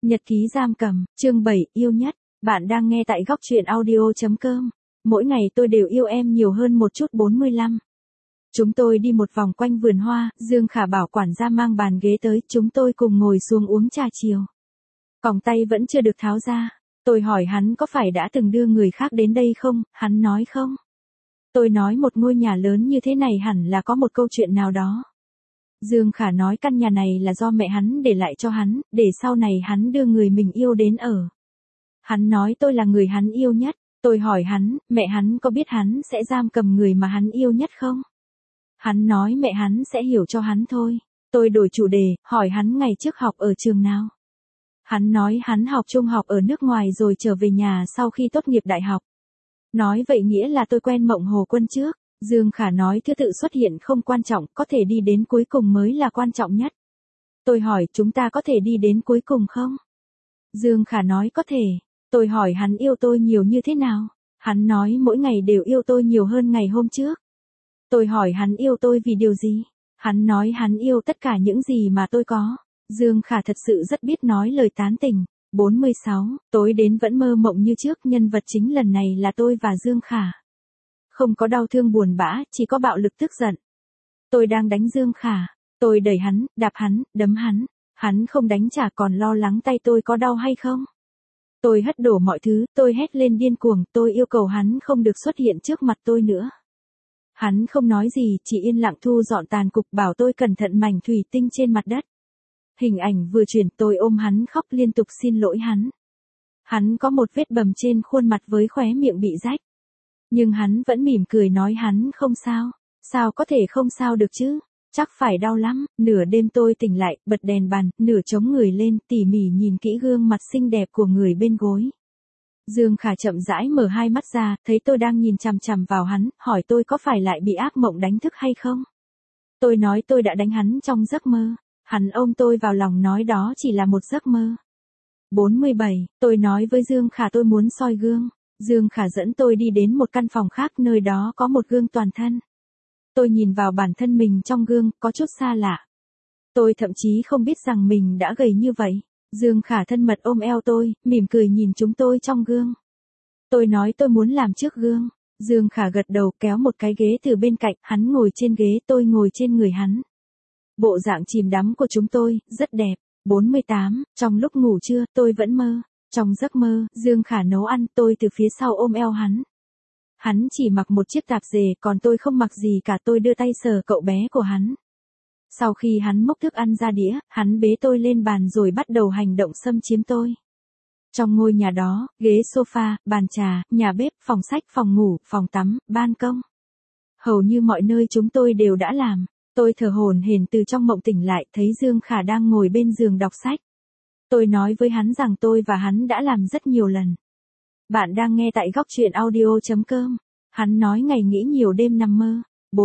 Nhật ký giam cầm, chương 7, yêu nhất. Bạn đang nghe tại góc truyện audio.com. Mỗi ngày tôi đều yêu em nhiều hơn một chút. 45. Chúng tôi đi một vòng quanh vườn hoa, Dương Khả bảo quản gia mang bàn ghế tới, chúng tôi cùng ngồi xuống uống trà chiều. Còng tay vẫn chưa được tháo ra. Tôi hỏi hắn có phải đã từng đưa người khác đến đây không, hắn nói không. Tôi nói một ngôi nhà lớn như thế này hẳn là có một câu chuyện nào đó. Dương Khả nói căn nhà này là do mẹ hắn để lại cho hắn, để sau này hắn đưa người mình yêu đến ở. Hắn nói tôi là người hắn yêu nhất. Tôi hỏi hắn, mẹ hắn có biết hắn sẽ giam cầm người mà hắn yêu nhất không? Hắn nói mẹ hắn sẽ hiểu cho hắn thôi. Tôi đổi chủ đề, hỏi hắn ngày trước học ở trường nào. Hắn nói hắn học trung học ở nước ngoài rồi trở về nhà sau khi tốt nghiệp đại học. Nói vậy nghĩa là tôi quen Mộng Hồ Quân trước. Dương Khả nói thứ tự xuất hiện không quan trọng, có thể đi đến cuối cùng mới là quan trọng nhất. Tôi hỏi chúng ta có thể đi đến cuối cùng không? Dương Khả nói có thể. Tôi hỏi hắn yêu tôi nhiều như thế nào? Hắn nói mỗi ngày đều yêu tôi nhiều hơn ngày hôm trước. Tôi hỏi hắn yêu tôi vì điều gì? Hắn nói hắn yêu tất cả những gì mà tôi có. Dương Khả thật sự rất biết nói lời tán tỉnh. 46, tối đến vẫn mơ mộng như trước, nhân vật chính lần này là tôi và Dương Khả. Không có đau thương buồn bã, chỉ có bạo lực tức giận. Tôi đang đánh Dương Khả. Tôi đẩy hắn, đạp hắn, đấm hắn. Hắn không đánh trả còn lo lắng tay tôi có đau hay không. Tôi hất đổ mọi thứ, tôi hét lên điên cuồng, tôi yêu cầu hắn không được xuất hiện trước mặt tôi nữa. Hắn không nói gì, chỉ yên lặng thu dọn tàn cục bảo tôi cẩn thận mảnh thủy tinh trên mặt đất. Hình ảnh vừa chuyển tôi ôm hắn khóc liên tục xin lỗi hắn. Hắn có một vết bầm trên khuôn mặt với khóe miệng bị rách. Nhưng hắn vẫn mỉm cười nói hắn không sao. Sao có thể không sao được chứ? Chắc phải đau lắm. Nửa đêm tôi tỉnh lại, bật đèn bàn, nửa chống người lên, tỉ mỉ nhìn kỹ gương mặt xinh đẹp của người bên gối. Dương Khả chậm rãi mở hai mắt ra, thấy tôi đang nhìn chằm chằm vào hắn, hỏi tôi có phải lại bị ác mộng đánh thức hay không? Tôi nói tôi đã đánh hắn trong giấc mơ. Hắn ôm tôi vào lòng nói đó chỉ là một giấc mơ. 47, tôi nói với Dương Khả tôi muốn soi gương. Dương Khả dẫn tôi đi đến một căn phòng khác, nơi đó có một gương toàn thân. Tôi nhìn vào bản thân mình trong gương, có chút xa lạ. Tôi thậm chí không biết rằng mình đã gầy như vậy. Dương Khả thân mật ôm eo tôi, mỉm cười nhìn chúng tôi trong gương. Tôi nói tôi muốn làm trước gương. Dương Khả gật đầu kéo một cái ghế từ bên cạnh, hắn ngồi trên ghế, tôi ngồi trên người hắn. Bộ dạng chìm đắm của chúng tôi, rất đẹp. 48, trong lúc ngủ trưa, tôi vẫn mơ. Trong giấc mơ, Dương Khả nấu ăn, tôi từ phía sau ôm eo hắn. Hắn chỉ mặc một chiếc tạp dề, còn tôi không mặc gì cả, tôi đưa tay sờ cậu bé của hắn. Sau khi hắn múc thức ăn ra đĩa, hắn bế tôi lên bàn rồi bắt đầu hành động xâm chiếm tôi. Trong ngôi nhà đó, ghế sofa, bàn trà, nhà bếp, phòng sách, phòng ngủ, phòng tắm, ban công. Hầu như mọi nơi chúng tôi đều đã làm. Tôi thở hổn hển từ trong mộng tỉnh lại, thấy Dương Khả đang ngồi bên giường đọc sách. Tôi nói với hắn rằng tôi và hắn đã làm rất nhiều lần. Bạn đang nghe tại góc truyện audio.com. Hắn nói ngày nghĩ nhiều đêm nằm mơ.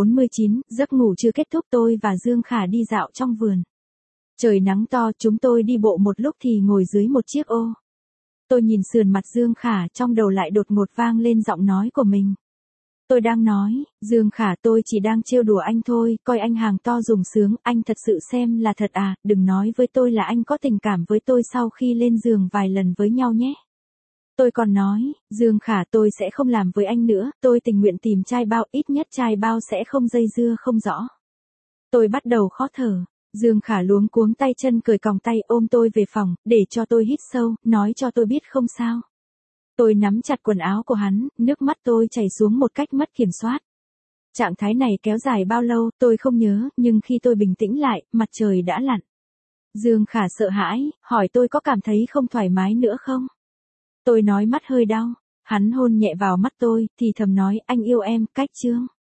49, giấc ngủ chưa kết thúc, tôi và Dương Khả đi dạo trong vườn. Trời nắng to, chúng tôi đi bộ một lúc thì ngồi dưới một chiếc ô. Tôi nhìn sườn mặt Dương Khả, trong đầu lại đột ngột vang lên giọng nói của mình. Tôi đang nói, Dương Khả tôi chỉ đang trêu đùa anh thôi, coi anh hàng to dùng sướng, anh thật sự xem là thật à, đừng nói với tôi là anh có tình cảm với tôi sau khi lên giường vài lần với nhau nhé. Tôi còn nói, Dương Khả tôi sẽ không làm với anh nữa, tôi tình nguyện tìm trai bao, ít nhất trai bao sẽ không dây dưa không rõ. Tôi bắt đầu khó thở. Dương Khả luống cuống tay chân cởi còng tay ôm tôi về phòng, để cho tôi hít sâu, nói cho tôi biết không sao. Tôi nắm chặt quần áo của hắn, nước mắt tôi chảy xuống một cách mất kiểm soát. Trạng thái này kéo dài bao lâu, tôi không nhớ, nhưng khi tôi bình tĩnh lại, mặt trời đã lặn. Dương Khả sợ hãi, hỏi tôi có cảm thấy không thoải mái nữa không? Tôi nói mắt hơi đau. Hắn hôn nhẹ vào mắt tôi, thì thầm nói anh yêu em, cách chương.